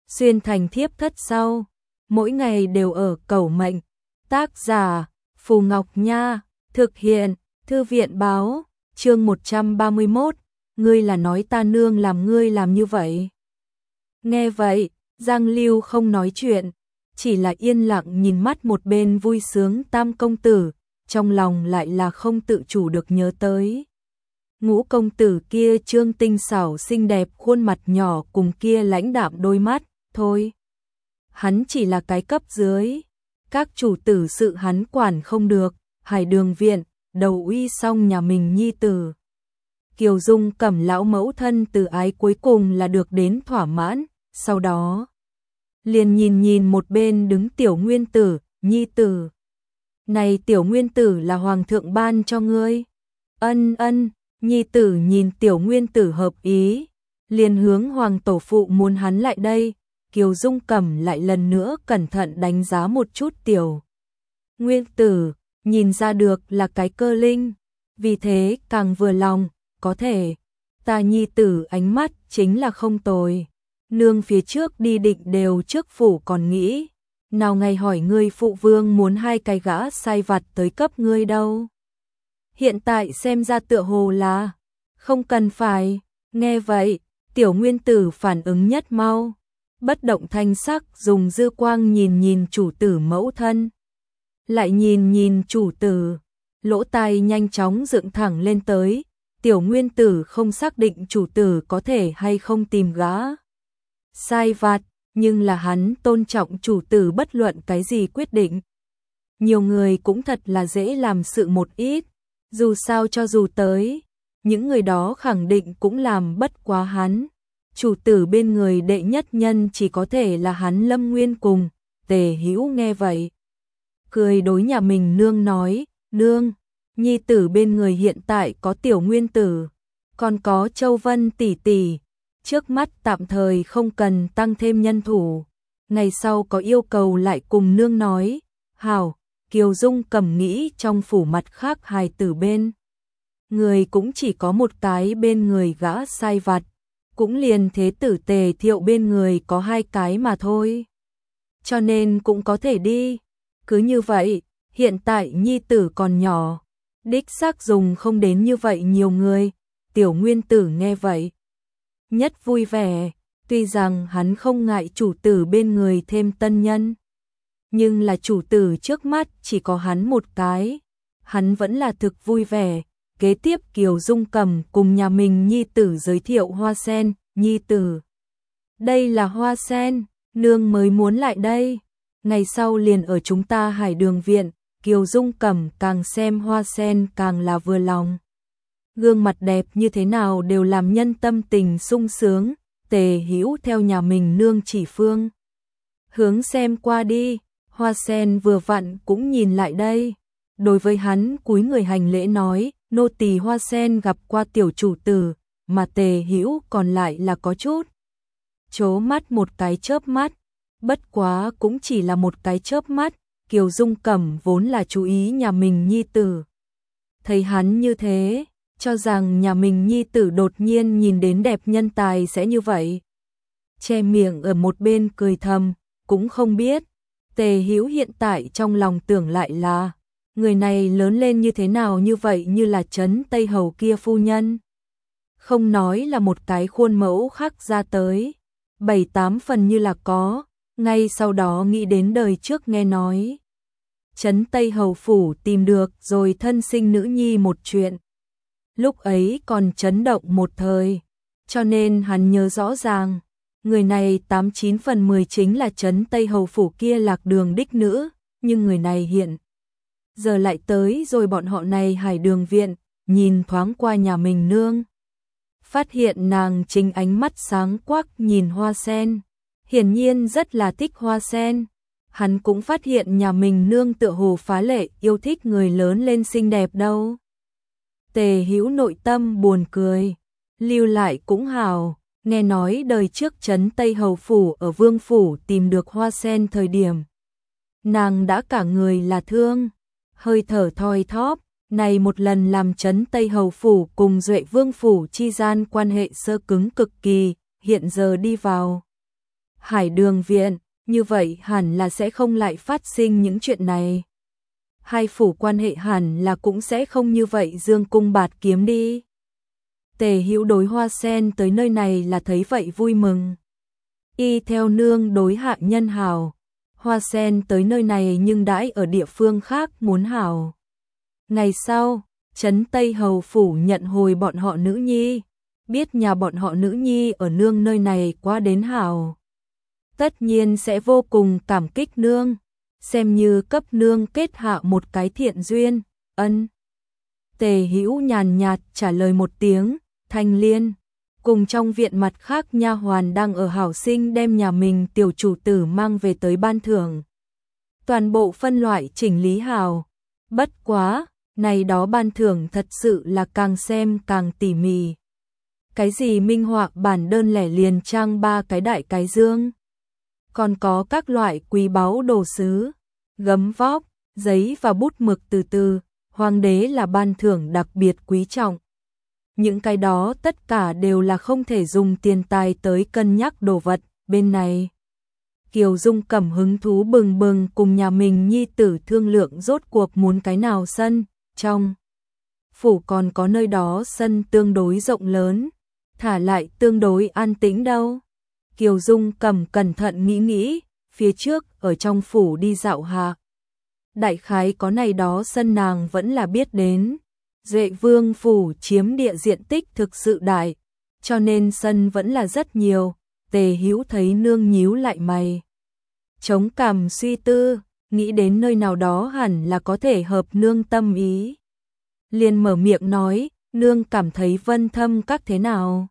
xuyên thành thiếp thất sau, mỗi ngày đều ở cầu mệnh. Tác giả Phù Ngọc Nha, thực hiện Thư viện Báo, chương 131, ngươi là nói ta nương làm ngươi làm như vậy. Nghe vậy, Giang Lưu không nói chuyện, chỉ là yên lặng nhìn mắt một bên vui sướng Tam công tử, trong lòng lại là không tự chủ được nhớ tới. Ngũ công tử kia trương tinh xảo xinh đẹp khuôn mặt nhỏ cùng kia lãnh đạm đôi mắt, thôi. Hắn chỉ là cái cấp dưới, các chủ tử sự hắn quản không được, Hải Đường viện, đầu uy xong nhà mình nhi tử. Kiều Dung Cẩm lão mẫu thân từ ái cuối cùng là được đến thỏa mãn, sau đó liền nhìn một bên đứng tiểu nguyên tử, nhi tử. Này tiểu nguyên tử là hoàng thượng ban cho ngươi. Ân, nhi tử nhìn tiểu nguyên tử hợp ý, liền hướng hoàng tổ phụ muốn hắn lại đây. Kiều Dung Cẩm lại lần nữa cẩn thận đánh giá một chút tiểu nguyên tử, nhìn ra được là cái cơ linh, vì thế càng vừa lòng, có thể, ta nhi tử ánh mắt chính là không tồi. Nương phía trước đi định đều trước phủ còn nghĩ, nào ngày hỏi ngươi phụ vương muốn hai cái gã sai vặt tới cấp ngươi đâu. Hiện tại xem ra tựa hồ là, không cần phải, nghe vậy, tiểu nguyên tử phản ứng nhất mau, bất động thanh sắc dùng dư quang nhìn chủ tử mẫu thân. Lại nhìn chủ tử, lỗ tai nhanh chóng dựng thẳng lên tới, tiểu nguyên tử không xác định chủ tử có thể hay không tìm gã sai vặt, nhưng là hắn tôn trọng chủ tử bất luận cái gì quyết định. Nhiều người cũng thật là dễ làm sự một ít, dù sao cho dù tới, những người đó khẳng định cũng làm bất quá hắn. Chủ tử bên người đệ nhất nhân chỉ có thể là hắn Lâm Nguyên cùng. Tề Hữu nghe vậy, cười đối nhà mình nương nói, nương, nhi tử bên người hiện tại có tiểu nguyên tử, còn có Châu Vân tỷ tỷ, trước mắt tạm thời không cần tăng thêm nhân thủ, ngày sau có yêu cầu lại cùng nương nói. Hảo. Kiều Dung Cẩm nghĩ trong phủ mặt khác hài tử bên người cũng chỉ có một cái bên người gã sai vặt, cũng liền thế tử Tề Thiệu bên người có hai cái mà thôi, cho nên cũng có thể đi. Cứ như vậy, hiện tại nhi tử còn nhỏ, đích xác dùng không đến như vậy nhiều người. Tiểu nguyên tử nghe vậy nhất vui vẻ, tuy rằng hắn không ngại chủ tử bên người thêm tân nhân, nhưng là chủ tử trước mắt chỉ có hắn một cái, hắn vẫn là thực vui vẻ. Kế tiếp Kiều Dung Cẩm cùng nhà mình nhi tử giới thiệu Hoa Sen, nhi tử. Đây là Hoa Sen, nương mới muốn lại đây, ngày sau liền ở chúng ta Hải Đường viện. Kiều Dung Cẩm càng xem Hoa Sen càng là vừa lòng. Gương mặt đẹp như thế nào đều làm nhân tâm tình sung sướng. Tề Hữu theo nhà mình nương chỉ phương hướng xem qua đi, Hoa Sen vừa vặn cũng nhìn lại đây. Đối với hắn cúi người hành lễ nói, nô tỳ Hoa Sen gặp qua tiểu chủ tử, mà Tề Hữu còn lại là có chút chố mắt một cái chớp mắt, bất quá cũng chỉ là một cái chớp mắt. Kiều Dung Cẩm vốn là chú ý nhà mình nhi tử, thấy hắn như thế, cho rằng nhà mình nhi tử đột nhiên nhìn đến đẹp nhân tài sẽ như vậy, che miệng ở một bên cười thầm, cũng không biết Tề Hữu hiện tại trong lòng tưởng lại là, người này lớn lên như thế nào như vậy như là Trấn Tây Hầu kia phu nhân. Không nói là một cái khuôn mẫu khắc ra tới, 7-8 phần như là có, ngay sau đó nghĩ đến đời trước nghe nói. Trấn Tây Hầu phủ tìm được rồi thân sinh nữ nhi một chuyện. Lúc ấy còn chấn động một thời, cho nên hắn nhớ rõ ràng, người này 89 phần 10 chính là Trấn Tây Hầu phủ kia Lạc Đường đích nữ, nhưng người này hiện giờ lại tới rồi bọn họ này Hải Đường viện, nhìn thoáng qua nhà mình nương, phát hiện nàng chính ánh mắt sáng quắc nhìn Hoa Sen, hiển nhiên rất là thích Hoa Sen. Hắn cũng phát hiện nhà mình nương tựa hồ phá lệ yêu thích người lớn lên xinh đẹp đâu. Tề Hữu nội tâm buồn cười, lưu lại cũng hào, nghe nói đời trước Trấn Tây Hầu phủ ở Vương phủ tìm được Hoa Sen thời điểm, nàng đã cả người là thương, hơi thở thoi thóp, này một lần làm Trấn Tây Hầu phủ cùng Duệ Vương phủ chi gian quan hệ sơ cứng cực kỳ, hiện giờ đi vào Hải Đường viện, như vậy hẳn là sẽ không lại phát sinh những chuyện này. Hai phủ quan hệ hẳn là cũng sẽ không như vậy dương cung bạt kiếm đi. Tề Hữu đối Hoa Sen tới nơi này là thấy vậy vui mừng. Y theo nương đối hạ nhân hảo, Hoa Sen tới nơi này nhưng đãi ở địa phương khác muốn hảo. Ngày sau, Trấn Tây Hầu phủ nhận hồi bọn họ nữ nhi, biết nhà bọn họ nữ nhi ở nương nơi này quá đến hảo. Tất nhiên sẽ vô cùng cảm kích nương, xem như cấp nương kết hạ một cái thiện duyên, ân. Tề Hữu nhàn nhạt trả lời một tiếng, Thanh Liên, cùng trong viện mặt khác nha hoàn đang ở hảo sinh đem nhà mình tiểu chủ tử mang về tới ban thưởng. Toàn bộ phân loại chỉnh lý hảo, bất quá, này đó ban thưởng thật sự là càng xem càng tỉ mỉ. Cái gì minh họa bản đơn lẻ liền trang 3 cái đại cái dương. Còn có các loại quý báu đồ sứ, gấm vóc, giấy và bút mực từ, hoàng đế là ban thưởng đặc biệt quý trọng. Những cái đó tất cả đều là không thể dùng tiền tài tới cân nhắc đồ vật, bên này. Kiều Dung Cẩm hứng thú bừng bừng cùng nhà mình nhi tử thương lượng rốt cuộc muốn cái nào sân, trong phủ còn có nơi đó sân tương đối rộng lớn, thả lại tương đối an tĩnh đâu. Kiều Dung Cẩm cẩn thận nghĩ, phía trước ở trong phủ đi dạo hạ. Đại khái có này đó sân nàng vẫn là biết đến. Duệ Vương phủ chiếm địa diện tích thực sự đại, cho nên sân vẫn là rất nhiều. Tề Hữu thấy nương nhíu lại mày, chống cằm suy tư, nghĩ đến nơi nào đó hẳn là có thể hợp nương tâm ý. Liền mở miệng nói, nương cảm thấy Vân Thâm các thế nào?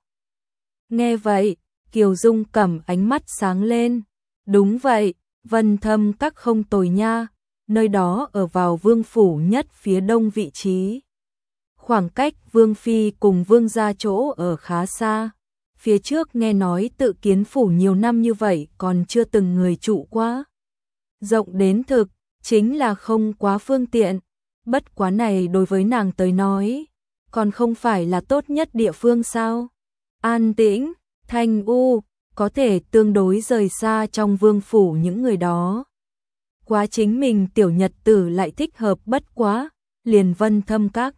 Nghe vậy, Kiều Dung Cẩm ánh mắt sáng lên. Đúng vậy, Vân Thâm các không tồi nha, nơi đó ở vào vương phủ nhất phía đông vị trí. Khoảng cách vương phi cùng vương gia chỗ ở khá xa. Phía trước nghe nói tự kiến phủ nhiều năm như vậy còn chưa từng người trụ qua. Rộng đến thực, chính là không quá phương tiện. Bất quá này đối với nàng tới nói, còn không phải là tốt nhất địa phương sao? An tĩnh, thanh u, có thể tương đối rời xa trong vương phủ những người đó. Quá chính mình tiểu nhật tử lại thích hợp bất quá, liền Vân Thâm các.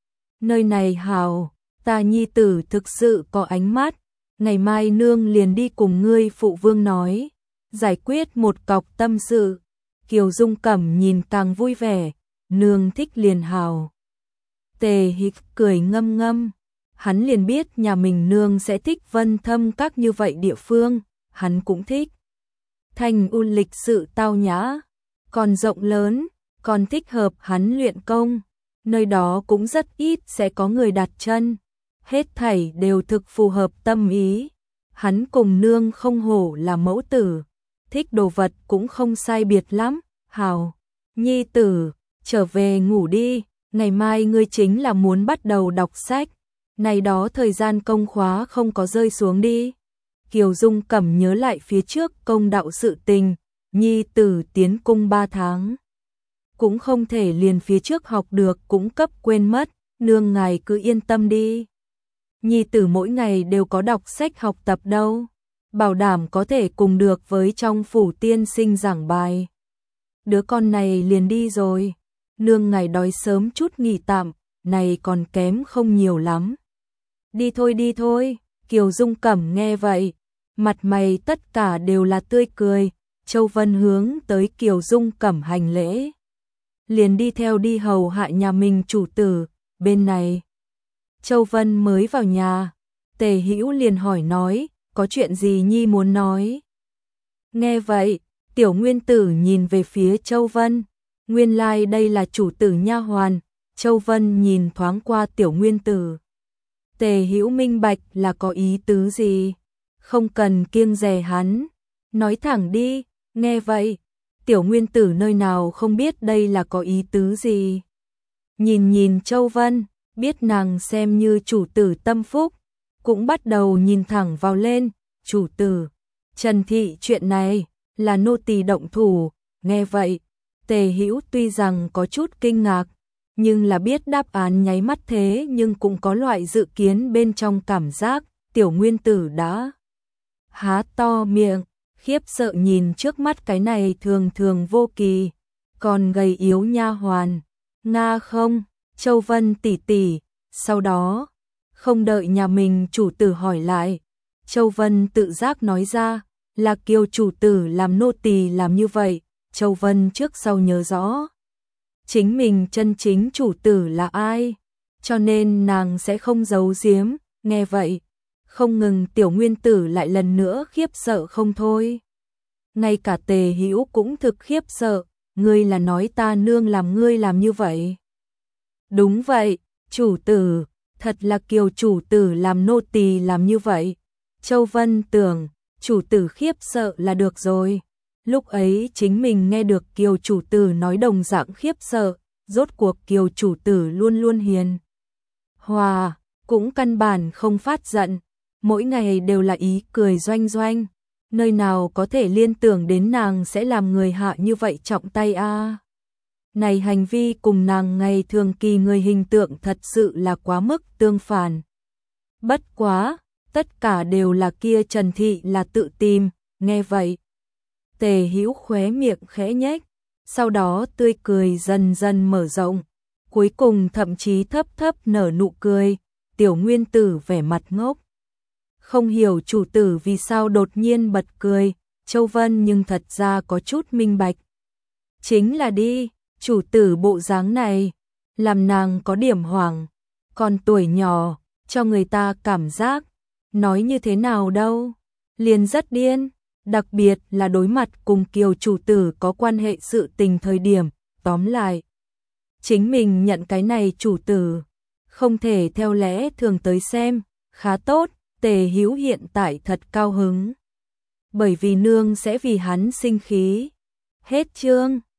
Nơi này hào, ta nhi tử thực sự có ánh mắt, ngày mai nương liền đi cùng ngươi phụ vương nói, giải quyết một cọc tâm sự. Kiều Dung Cẩm nhìn càng vui vẻ, nương thích liền hào. Tề Hịch cười ngâm ngâm, hắn liền biết nhà mình nương sẽ thích Vân Thâm các như vậy địa phương, hắn cũng thích. Thành u lịch sự tao nhã, còn rộng lớn, còn thích hợp hắn luyện công, nơi đó cũng rất ít sẽ có người đặt chân, hết thảy đều thực phù hợp tâm ý. Hắn cùng nương không hổ là mẫu tử, thích đồ vật cũng không sai biệt lắm. Hào, nhi tử, trở về ngủ đi, ngày mai ngươi chính là muốn bắt đầu đọc sách, này đó thời gian công khóa không có rơi xuống đi. Kiều Dung Cẩm nhớ lại phía trước công đạo sự tình, nhi tử tiến cung 3 tháng. Cũng không thể liền phía trước học được cũng cấp quên mất, nương ngài cứ yên tâm đi. Nhi tử mỗi ngày đều có đọc sách học tập đâu, bảo đảm có thể cùng được với trong phủ tiên sinh giảng bài. Đứa con này liền đi rồi, nương ngài đói sớm chút nghỉ tạm, này còn kém không nhiều lắm. Đi thôi, Kiều Dung Cẩm nghe vậy, mặt mày tất cả đều là tươi cười. Châu Vân hướng tới Kiều Dung Cẩm hành lễ, liền đi theo đi hầu hạ nhà mình chủ tử. Bên này, Châu Vân mới vào nhà, Tề Hữu liền hỏi nói, có chuyện gì nhi muốn nói? Nghe vậy, Tiểu Nguyên Tử nhìn về phía Châu Vân, nguyên lai đây là chủ tử nha hoàn. Châu Vân nhìn thoáng qua Tiểu Nguyên Tử, Tề Hữu minh bạch là có ý tứ gì, không cần kiêng dè hắn, nói thẳng đi. Nghe vậy, Tiểu Nguyên Tử nơi nào không biết đây là có ý tứ gì. Nhìn Châu Vân, biết nàng xem như chủ tử tâm phúc, cũng bắt đầu nhìn thẳng vào lên. Chủ tử, Trần Thị chuyện này là nô tỳ động thủ. Nghe vậy, Tề Hữu tuy rằng có chút kinh ngạc, nhưng là biết đáp án nháy mắt thế nhưng cũng có loại dự kiến bên trong cảm giác. Tiểu Nguyên Tử đã há to miệng, khiếp sợ nhìn trước mắt cái này thường thường vô kỳ, còn gầy yếu nha hoàn. Nga không, Châu Vân tỷ tỷ, sau đó, không đợi nhà mình chủ tử hỏi lại, Châu Vân tự giác nói ra, là Kiều chủ tử làm nô tỳ làm như vậy. Châu Vân trước sau nhớ rõ chính mình chân chính chủ tử là ai, cho nên nàng sẽ không giấu giếm. Nghe vậy, không ngừng Tiểu Nguyên Tử lại lần nữa khiếp sợ không thôi. Ngay cả Tề Hữu cũng thực khiếp sợ, ngươi là nói ta nương làm ngươi làm như vậy? Đúng vậy, chủ tử, thật là Kiều chủ tử làm nô tỳ làm như vậy. Châu Vân tưởng, chủ tử khiếp sợ là được rồi. Lúc ấy chính mình nghe được Kiều chủ tử nói đồng dạng khiếp sợ, rốt cuộc Kiều chủ tử luôn luôn hiền hòa, cũng căn bản không phát giận, mỗi ngày đều là ý cười doanh doanh, nơi nào có thể liên tưởng đến nàng sẽ làm người hạ như vậy trọng tay a. Này hành vi cùng nàng ngày thường kỳ người hình tượng thật sự là quá mức tương phản. Bất quá, tất cả đều là kia Trần Thị là tự tìm, nghe vậy. Tề Hữu khóe miệng khẽ nhếch, sau đó tươi cười dần dần mở rộng, cuối cùng thậm chí thấp thấp nở nụ cười. Tiểu Nguyên Tử vẻ mặt ngốc, không hiểu chủ tử vì sao đột nhiên bật cười. Châu Vân nhưng thật ra có chút minh bạch. Chính là đi, chủ tử bộ dáng này, làm nàng có điểm hoảng, còn tuổi nhỏ, cho người ta cảm giác, nói như thế nào đâu, liền rất điên, đặc biệt là đối mặt cùng Kiều chủ tử có quan hệ sự tình thời điểm. Tóm lại, chính mình nhận cái này chủ tử, không thể theo lẽ thường tới xem, khá tốt. Tề Hữu hiện tại thật cao hứng, bởi vì nương sẽ vì hắn sinh khí. Hết chương.